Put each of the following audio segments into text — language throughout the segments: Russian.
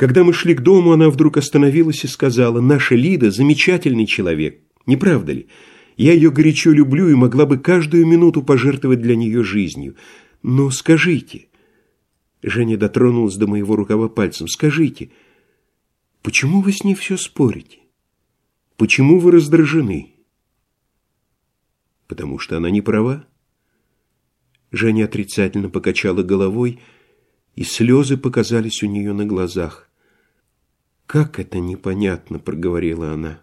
Когда мы шли к дому, она вдруг остановилась и сказала: «Наша Лида – замечательный человек, не правда ли? Я ее горячо люблю и могла бы каждую минуту пожертвовать для нее жизнью. Но скажите...» Женя дотронулась до моего рукава пальцем. «Скажите, почему вы с ней все спорите? Почему вы раздражены?» «Потому что она не права». Женя отрицательно покачала головой, и слезы показались у нее на глазах. «Как это непонятно», — проговорила она.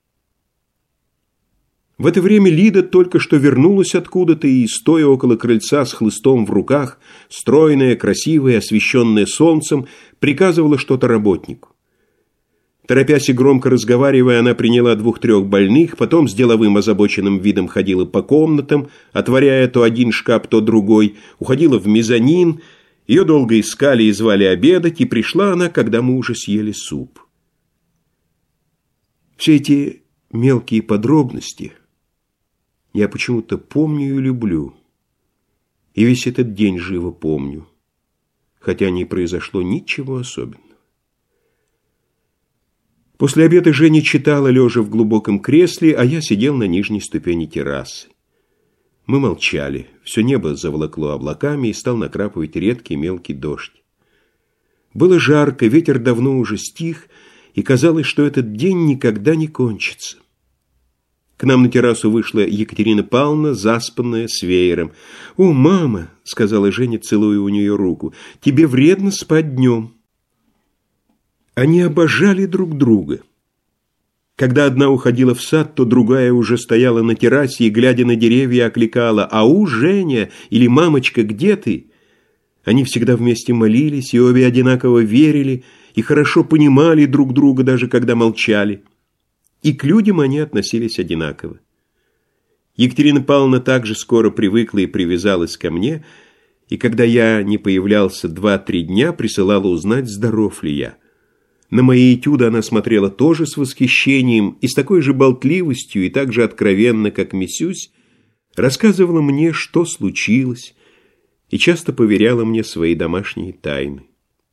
В это время Лида только что вернулась откуда-то и, стоя около крыльца с хлыстом в руках, стройная, красивая, освещенная солнцем, приказывала что-то работнику. Торопясь и громко разговаривая, она приняла 2-3 больных, потом с деловым озабоченным видом ходила по комнатам, отворяя то один шкаф, то другой, уходила в мезонин. Ее долго искали и звали обедать, и пришла она, когда мы уже съели суп. Все эти мелкие подробности я почему-то помню и люблю, и весь этот день живо помню, хотя не произошло ничего особенного. После обеда Женя читала, лежа в глубоком кресле, а я сидел на нижней ступени террасы. Мы молчали, все небо заволокло облаками и стал накрапывать редкий мелкий дождь. Было жарко, ветер давно уже стих, и казалось, что этот день никогда не кончится. К нам на террасу вышла Екатерина Павловна, заспанная, с веером. «О, мама!» — сказала Женя, целуя у нее руку. «Тебе вредно спать днем». Они обожали друг друга. Когда одна уходила в сад, то другая уже стояла на террасе и, глядя на деревья, окликала: «Ау, Женя!» или «Мамочка, где ты?». Они всегда вместе молились и обе одинаково верили и хорошо понимали друг друга, даже когда молчали. И к людям они относились одинаково. Екатерина Павловна также скоро привыкла и привязалась ко мне, и когда я не появлялся 2-3 дня, присылала узнать, здоров ли я. На мои этюды она смотрела тоже с восхищением и с такой же болтливостью и так же откровенно, как Мисюсь, рассказывала мне, что случилось, и часто поверяла мне свои домашние тайны.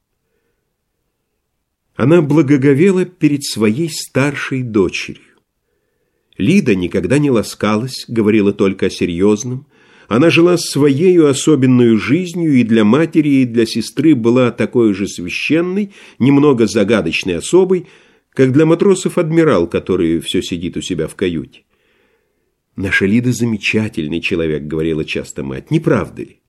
Она благоговела перед своей старшей дочерью. Лида никогда не ласкалась, говорила только о серьезном. Она жила своею особенную жизнью и для матери, и для сестры была такой же священной, немного загадочной особой, как для матросов адмирал, который все сидит у себя в каюте. «Наша Лида замечательный человек», — говорила часто мать, — «не правда ли?»